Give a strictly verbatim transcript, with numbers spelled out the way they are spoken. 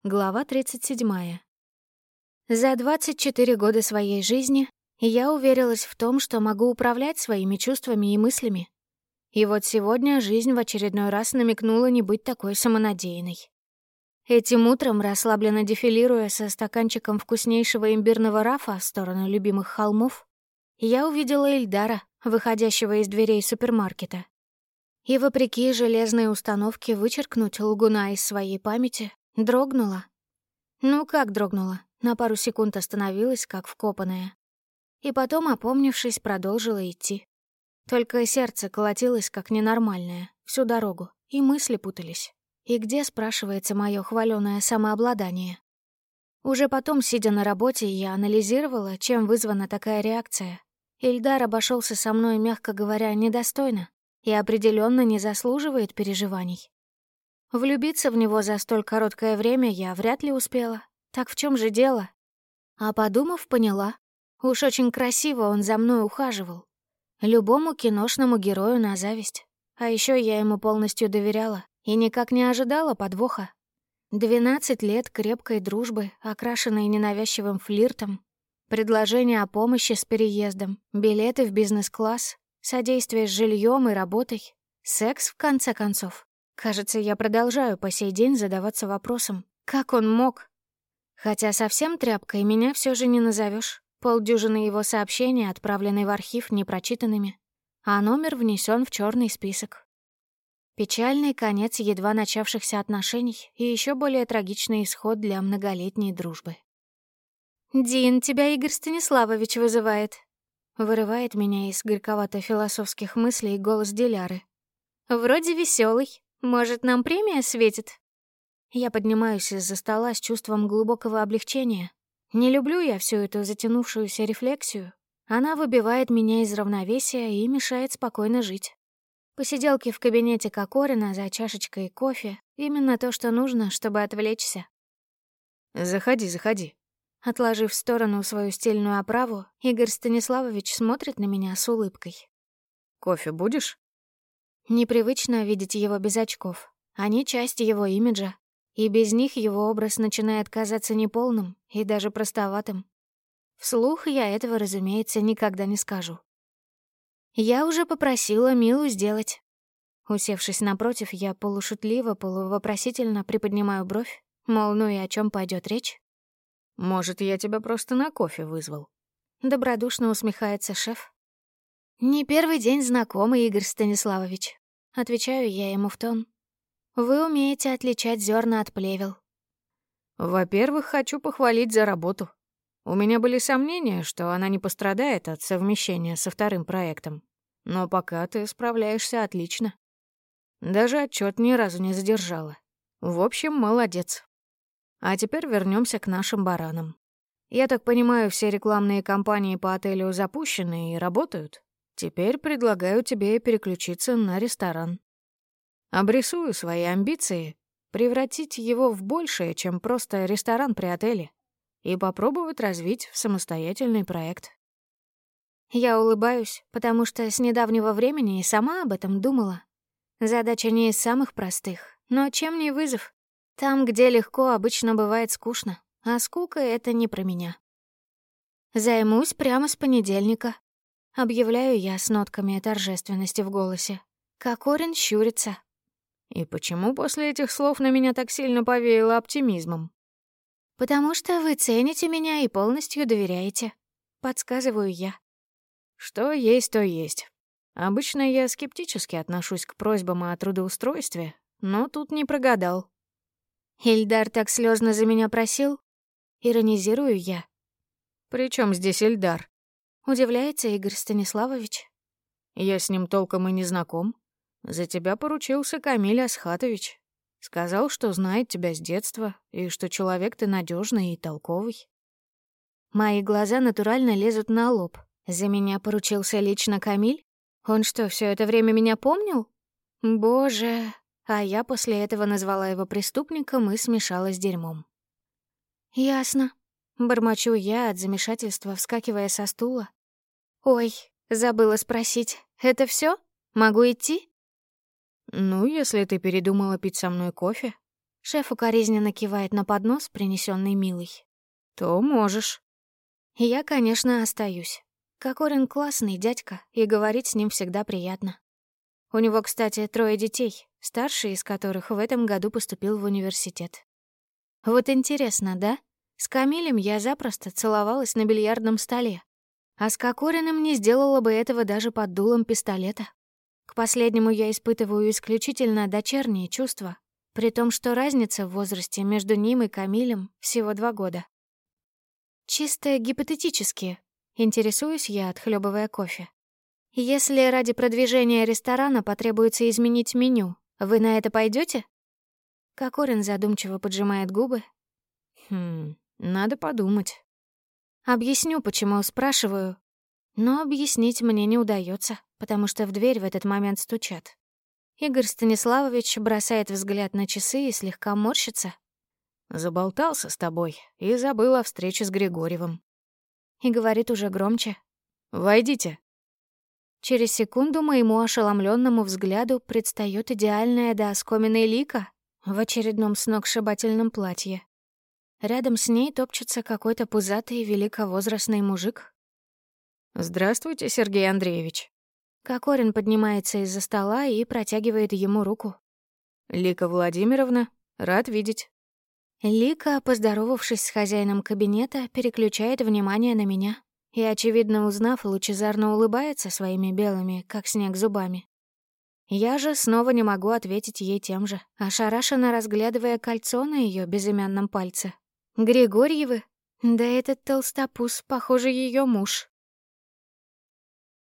Глава тридцать седьмая. За двадцать четыре года своей жизни я уверилась в том, что могу управлять своими чувствами и мыслями. И вот сегодня жизнь в очередной раз намекнула не быть такой самонадеянной. Этим утром, расслабленно дефилируя со стаканчиком вкуснейшего имбирного рафа в сторону любимых холмов, я увидела Ильдара, выходящего из дверей супермаркета. И вопреки железной установке вычеркнуть лгуна из своей памяти, дрогнула. Ну как дрогнула? На пару секунд остановилась, как вкопанная. И потом, опомнившись, продолжила идти. Только сердце колотилось, как ненормальное, всю дорогу, и мысли путались. И где, спрашивается, моё хвалёное самообладание? Уже потом, сидя на работе, я анализировала, чем вызвана такая реакция. Ильдар обошелся со мной, мягко говоря, недостойно и определенно не заслуживает переживаний. Влюбиться в него за столь короткое время я вряд ли успела. Так в чем же дело? А подумав, поняла. Уж очень красиво он за мной ухаживал. Любому киношному герою на зависть. А еще я ему полностью доверяла и никак не ожидала подвоха. Двенадцать лет крепкой дружбы, окрашенной ненавязчивым флиртом, предложение о помощи с переездом, билеты в бизнес-класс, содействие с жильем и работой, секс, в конце концов. Кажется, я продолжаю по сей день задаваться вопросом, как он мог? Хотя совсем тряпкой меня все же не назовешь. Полдюжины его сообщений отправлены в архив непрочитанными, а номер внесен в черный список. Печальный конец едва начавшихся отношений и еще более трагичный исход для многолетней дружбы. «Дин, тебя Игорь Станиславович вызывает», — вырывает меня из горьковато-философских мыслей голос Диляры. «Вроде веселый. Может, нам премия светит?» Я поднимаюсь из-за стола с чувством глубокого облегчения. Не люблю я всю эту затянувшуюся рефлексию. Она выбивает меня из равновесия и мешает спокойно жить. Посиделки в кабинете Кокорина за чашечкой кофе — именно то, что нужно, чтобы отвлечься. «Заходи, заходи». Отложив в сторону свою стильную оправу, Игорь Станиславович смотрит на меня с улыбкой. «Кофе будешь?» Непривычно видеть его без очков. Они часть его имиджа, и без них его образ начинает казаться неполным и даже простоватым. Вслух я этого, разумеется, никогда не скажу. Я уже попросила Милу сделать. Усевшись напротив, я полушутливо, полувопросительно приподнимаю бровь, мол, ну и о чем пойдет речь? «Может, я тебя просто на кофе вызвал?» Добродушно усмехается шеф. «Не первый день знакомы, Игорь Станиславович», — отвечаю я ему в тон. «Вы умеете отличать зерна от плевел». «Во-первых, хочу похвалить за работу. У меня были сомнения, что она не пострадает от совмещения со вторым проектом. Но пока ты справляешься отлично. Даже отчет ни разу не задержала. В общем, молодец. А теперь вернемся к нашим баранам. Я так понимаю, все рекламные кампании по отелю запущены и работают? Теперь предлагаю тебе переключиться на ресторан. Обрисую свои амбиции, превратить его в большее, чем просто ресторан при отеле, и попробовать развить в самостоятельный проект. Я улыбаюсь, потому что с недавнего времени и сама об этом думала. Задача не из самых простых, но чем не вызов? Там, где легко, обычно бывает скучно, а скука — это не про меня. Займусь прямо с понедельника. Объявляю я с нотками торжественности в голосе. Кокорин щурится. И почему после этих слов на меня так сильно повеяло оптимизмом? «Потому что вы цените меня и полностью доверяете», — подсказываю я. Что есть, то есть. Обычно я скептически отношусь к просьбам о трудоустройстве, но тут не прогадал. Ильдар так слезно за меня просил. Иронизирую я. «При чем здесь Ильдар?» — удивляется Игорь Станиславович. «Я с ним толком и не знаком. За тебя поручился Камиль Асхатович. Сказал, что знает тебя с детства, и что человек ты надежный и толковый». Мои глаза натурально лезут на лоб. За меня поручился лично Камиль? Он что, все это время меня помнил? Боже, а я после этого назвала его преступником и смешала с дерьмом. «Ясно», — бормочу я от замешательства, вскакивая со стула. «Ой, забыла спросить, это все? Могу идти?» «Ну, если ты передумала пить со мной кофе. Шеф укоризненно кивает на поднос, принесенный Милой. То можешь. Я, конечно, остаюсь. Кокорин классный дядька, и говорить с ним всегда приятно. У него, кстати, трое детей, старший из которых в этом году поступил в университет. Вот интересно, да? С Камилем я запросто целовалась на бильярдном столе, а с Кокориным не сделала бы этого даже под дулом пистолета. К последнему я испытываю исключительно дочерние чувства, при том, что разница в возрасте между ним и Камилем всего два года. Чисто гипотетически, интересуюсь я, отхлебывая кофе. Если ради продвижения ресторана потребуется изменить меню, вы на это пойдете? Кокорин задумчиво поджимает губы. Хм, надо подумать. Объясню, почему спрашиваю. Но объяснить мне не удается, потому что в дверь в этот момент стучат. Игорь Станиславович бросает взгляд на часы и слегка морщится. Заболтался с тобой и забыл о встрече с Григорьевым. И говорит уже громче. «Войдите». Через секунду моему ошеломленному взгляду предстаёт идеальная до оскомины Лика в очередном сногсшибательном платье. Рядом с ней топчется какой-то пузатый великовозрастный мужик. «Здравствуйте, Сергей Андреевич». Кокорин поднимается из-за стола и протягивает ему руку. «Лика Владимировна, рад видеть». Лика, поздоровавшись с хозяином кабинета, переключает внимание на меня и, очевидно узнав, лучезарно улыбается своими белыми, как снег, зубами. Я же снова не могу ответить ей тем же, ошарашенно разглядывая кольцо на ее безымянном пальце. Григорьевы? Да этот толстопуз, похоже, ее муж.